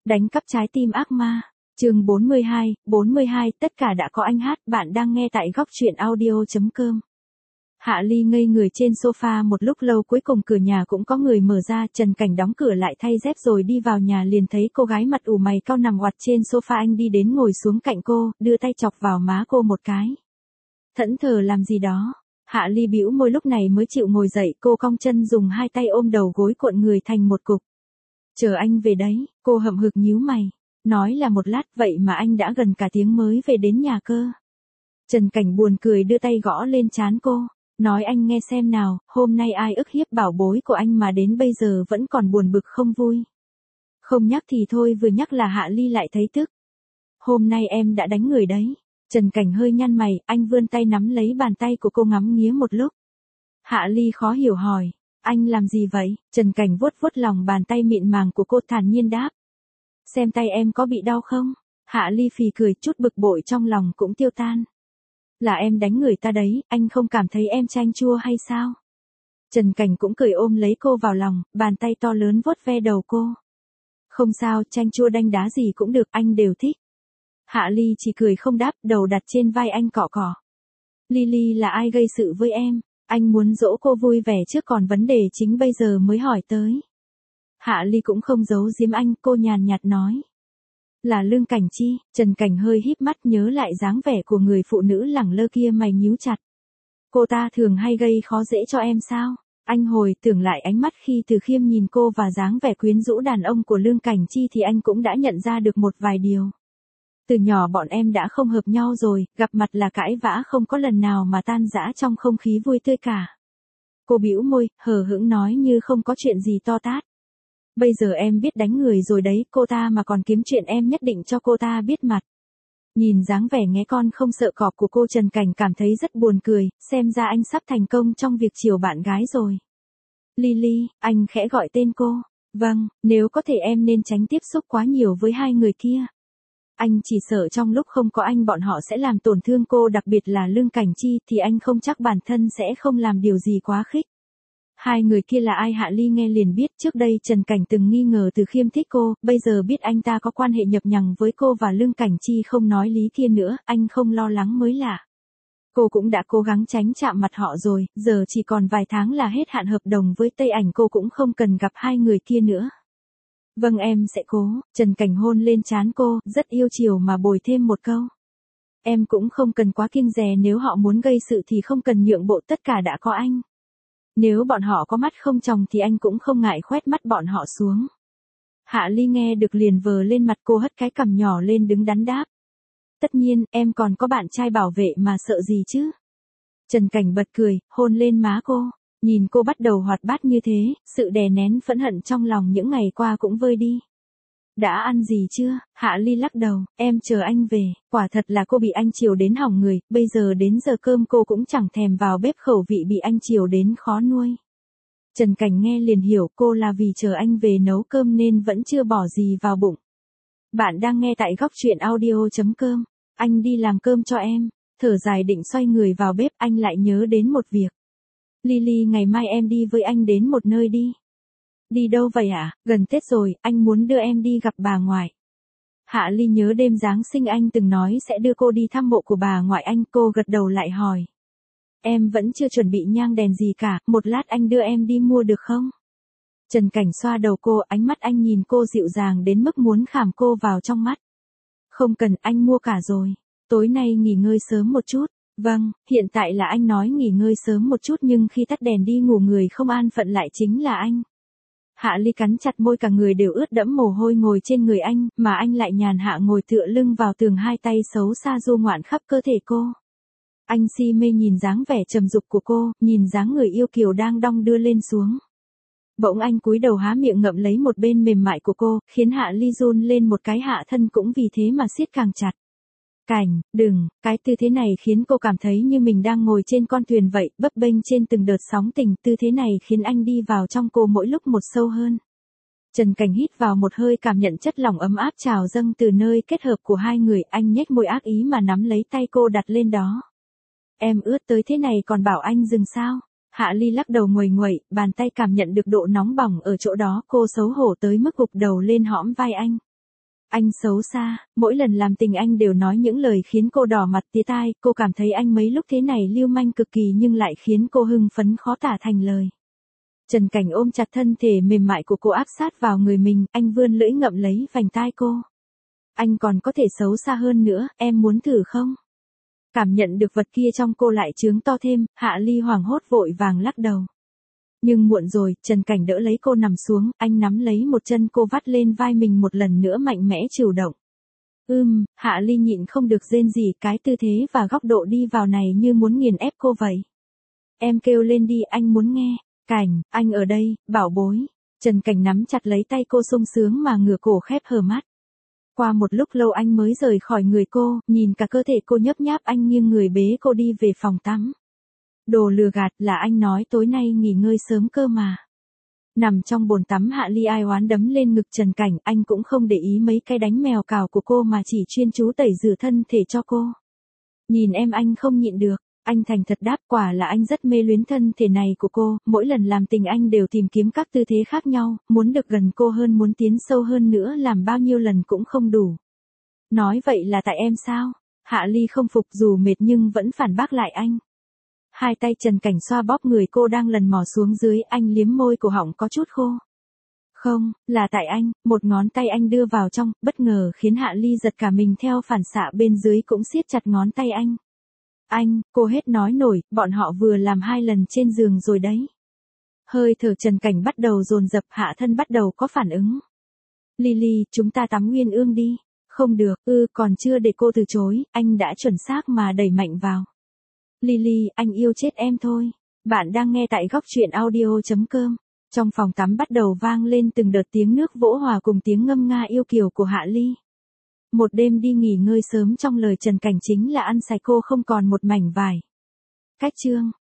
Đánh cắp trái tim ác ma. Chương 42, tất cả đã có anh hát, bạn đang nghe tại góc truyện audio.com. Hạ Ly ngây người trên sofa một lúc lâu, cuối cùng cửa nhà cũng có người mở ra. Trần Cảnh đóng cửa lại, thay dép rồi đi vào nhà, liền thấy cô gái mặt ủ mày cau nằm oặt trên sofa. Anh đi đến ngồi xuống cạnh cô, đưa tay chọc vào má cô một cái. Thẫn thờ làm gì đó? Hạ Ly bĩu môi, lúc này mới chịu ngồi dậy. Cô cong chân dùng hai tay ôm đầu gối cuộn người thành một cục. Chờ anh về đấy. Cô hậm hực nhíu mày. Nói là một lát, vậy mà anh đã gần cả tiếng mới về đến nhà cơ. Trần Cảnh buồn cười đưa tay gõ lên trán cô. Nói anh nghe xem nào, hôm nay ai ức hiếp bảo bối của anh mà đến bây giờ vẫn còn buồn bực không vui. Không nhắc thì thôi, vừa nhắc là Hạ Ly lại thấy tức. Hôm nay em đã đánh người đấy. Trần Cảnh hơi nhăn mày, anh vươn tay nắm lấy bàn tay của cô ngắm nghía một lúc. Hạ Ly khó hiểu hỏi, anh làm gì vậy? Trần Cảnh vuốt vuốt lòng bàn tay mịn màng của cô, thản nhiên đáp. Xem tay em có bị đau không? Hạ Ly phì cười, chút bực bội trong lòng cũng tiêu tan. Là em đánh người ta đấy, anh không cảm thấy em chanh chua hay sao? Trần Cảnh cũng cười ôm lấy cô vào lòng, bàn tay to lớn vuốt ve đầu cô. Không sao, chanh chua đanh đá gì cũng được, anh đều thích. Hạ Ly chỉ cười không đáp, đầu đặt trên vai anh cọ cọ. Lily là ai gây sự với em? Anh muốn dỗ cô vui vẻ trước, còn vấn đề chính bây giờ mới hỏi tới. Hạ Ly cũng không giấu giếm anh, cô nhàn nhạt nói. Là Lương Cảnh Chi. Trần Cảnh hơi híp mắt, nhớ lại dáng vẻ của người phụ nữ lẳng lơ kia, mày nhíu chặt. Cô ta thường hay gây khó dễ cho em sao? Anh hồi tưởng lại ánh mắt khi Từ Khiêm nhìn cô và dáng vẻ quyến rũ đàn ông của Lương Cảnh Chi thì anh cũng đã nhận ra được một vài điều. Từ nhỏ bọn em đã không hợp nhau rồi, gặp mặt là cãi vã, không có lần nào mà tan rã trong không khí vui tươi cả. Cô bĩu môi, hờ hững nói như không có chuyện gì to tát. Bây giờ em biết đánh người rồi đấy, cô ta mà còn kiếm chuyện em nhất định cho cô ta biết mặt. Nhìn dáng vẻ nghé con không sợ cọp của cô, Trần Cảnh cảm thấy rất buồn cười, xem ra anh sắp thành công trong việc chiều bạn gái rồi. Lily, anh khẽ gọi tên cô. Vâng, nếu có thể em nên tránh tiếp xúc quá nhiều với hai người kia. Anh chỉ sợ trong lúc không có anh bọn họ sẽ làm tổn thương cô, đặc biệt là Lương Cảnh Chi, thì anh không chắc bản thân sẽ không làm điều gì quá khích. Hai người kia là ai? Hạ Ly nghe liền biết, trước đây Trần Cảnh từng nghi ngờ Từ Khiêm thích cô, bây giờ biết anh ta có quan hệ nhập nhằng với cô và Lương Cảnh Chi không nói lý kia nữa, anh không lo lắng mới lạ. Cô cũng đã cố gắng tránh chạm mặt họ rồi, giờ chỉ còn vài tháng là hết hạn hợp đồng với Tây Ảnh, cô cũng không cần gặp hai người kia nữa. Vâng, em sẽ cố. Trần Cảnh hôn lên trán cô, rất yêu chiều mà bồi thêm một câu. Em cũng không cần quá kiêng dè, nếu họ muốn gây sự thì không cần nhượng bộ, tất cả đã có anh. Nếu bọn họ có mắt không tròng thì anh cũng không ngại khoét mắt bọn họ xuống. Hạ Ly nghe được liền vờ lên mặt, cô hất cái cằm nhỏ lên đứng đắn đáp. Tất nhiên, em còn có bạn trai bảo vệ mà sợ gì chứ? Trần Cảnh bật cười, hôn lên má cô. Nhìn cô bắt đầu hoạt bát như thế, sự đè nén phẫn hận trong lòng những ngày qua cũng vơi đi. Đã ăn gì chưa? Hạ Ly lắc đầu, em chờ anh về. Quả thật là cô bị anh chiều đến hỏng người, bây giờ đến giờ cơm cô cũng chẳng thèm vào bếp, khẩu vị bị anh chiều đến khó nuôi. Trần Cảnh nghe liền hiểu, cô là vì chờ anh về nấu cơm nên vẫn chưa bỏ gì vào bụng. Bạn đang nghe tại góc truyện audio.com. Anh đi làm cơm cho em. Thở dài định xoay người vào bếp, anh lại nhớ đến một việc. Lily, ngày mai em đi với anh đến một nơi đi. Đi đâu vậy ạ? Gần Tết rồi, anh muốn đưa em đi gặp bà ngoại. Hạ Ly nhớ đêm Giáng sinh anh từng nói sẽ đưa cô đi thăm mộ của bà ngoại anh, cô gật đầu lại hỏi. Em vẫn chưa chuẩn bị nhang đèn gì cả, một lát anh đưa em đi mua được không? Trần Cảnh xoa đầu cô, ánh mắt anh nhìn cô dịu dàng đến mức muốn khảm cô vào trong mắt. Không cần, anh mua cả rồi. Tối nay nghỉ ngơi sớm một chút. Vâng, hiện tại là anh nói nghỉ ngơi sớm một chút, nhưng khi tắt đèn đi ngủ người không an phận lại chính là anh. Hạ Ly cắn chặt môi, cả người đều ướt đẫm mồ hôi ngồi trên người anh, mà anh lại nhàn hạ ngồi tựa lưng vào tường, hai tay xấu xa du ngoạn khắp cơ thể cô. Anh si mê nhìn dáng vẻ trầm dục của cô, nhìn dáng người yêu kiều đang đong đưa lên xuống. Bỗng anh cúi đầu há miệng ngậm lấy một bên mềm mại của cô, khiến Hạ Ly run lên một cái, hạ thân cũng vì thế mà siết càng chặt. Cảnh, đừng, cái tư thế này khiến cô cảm thấy như mình đang ngồi trên con thuyền vậy, bấp bênh trên từng đợt sóng tình, tư thế này khiến anh đi vào trong cô mỗi lúc một sâu hơn. Trần Cảnh hít vào một hơi, cảm nhận chất lỏng ấm áp trào dâng từ nơi kết hợp của hai người, anh nhếch môi ác ý mà nắm lấy tay cô đặt lên đó. Em ướt tới thế này còn bảo anh dừng sao? Hạ Ly lắc đầu nguầy nguậy, bàn tay cảm nhận được độ nóng bỏng ở chỗ đó, cô xấu hổ tới mức gục đầu lên hõm vai anh. Anh xấu xa, mỗi lần làm tình anh đều nói những lời khiến cô đỏ mặt tía tai, cô cảm thấy anh mấy lúc thế này lưu manh cực kỳ nhưng lại khiến cô hưng phấn khó tả thành lời. Trần Cảnh ôm chặt thân thể mềm mại của cô áp sát vào người mình, anh vươn lưỡi ngậm lấy vành tai cô. Anh còn có thể xấu xa hơn nữa, em muốn thử không? Cảm nhận được vật kia trong cô lại trướng to thêm, Hạ Ly hoảng hốt vội vàng lắc đầu. Nhưng muộn rồi, Trần Cảnh đỡ lấy cô nằm xuống, anh nắm lấy một chân cô vắt lên vai mình một lần nữa mạnh mẽ chủ động. Hạ Ly nhịn không được rên rỉ, cái tư thế và góc độ đi vào này như muốn nghiền ép cô vậy. Em kêu lên đi, anh muốn nghe. Cảnh, anh ở đây, bảo bối. Trần Cảnh nắm chặt lấy tay cô sung sướng mà ngửa cổ khép hờ mắt. Qua một lúc lâu anh mới rời khỏi người cô, nhìn cả cơ thể cô nhấp nháp anh nghiêng người bế cô đi về phòng tắm. Đồ lừa gạt, là anh nói tối nay nghỉ ngơi sớm cơ mà. Nằm trong bồn tắm, Hạ Ly ai oán đấm lên ngực Trần Cảnh, anh cũng không để ý mấy cái đánh mèo cào của cô mà chỉ chuyên chú tẩy rửa thân thể cho cô. Nhìn em anh không nhịn được, anh thành thật đáp, quả là anh rất mê luyến thân thể này của cô, mỗi lần làm tình anh đều tìm kiếm các tư thế khác nhau, muốn được gần cô hơn, muốn tiến sâu hơn nữa, làm bao nhiêu lần cũng không đủ. Nói vậy là tại em sao? Hạ Ly không phục, dù mệt nhưng vẫn phản bác lại anh. Hai tay Trần Cảnh xoa bóp người cô đang lần mò xuống dưới, anh liếm môi, cổ họng có chút khô. Không, là tại anh, một ngón tay anh đưa vào trong, bất ngờ khiến Hạ Ly giật cả mình, theo phản xạ bên dưới cũng siết chặt ngón tay anh. Anh, cô hết nói nổi, bọn họ vừa làm 2 lần trên giường rồi đấy. Hơi thở Trần Cảnh bắt đầu dồn dập, hạ thân bắt đầu có phản ứng. Lily, chúng ta tắm Uyên Ương đi. Không được, còn chưa để cô từ chối, anh đã chuẩn xác mà đẩy mạnh vào. Lily, anh yêu chết em thôi. Bạn đang nghe tại góc truyện audio.com. Trong phòng tắm bắt đầu vang lên từng đợt tiếng nước vỗ hòa cùng tiếng ngâm nga yêu kiều của Hạ Ly. Một đêm đi nghỉ ngơi sớm, trong lời Trần Cảnh chính là ăn sạch cô không còn một mảnh vải. Cách chương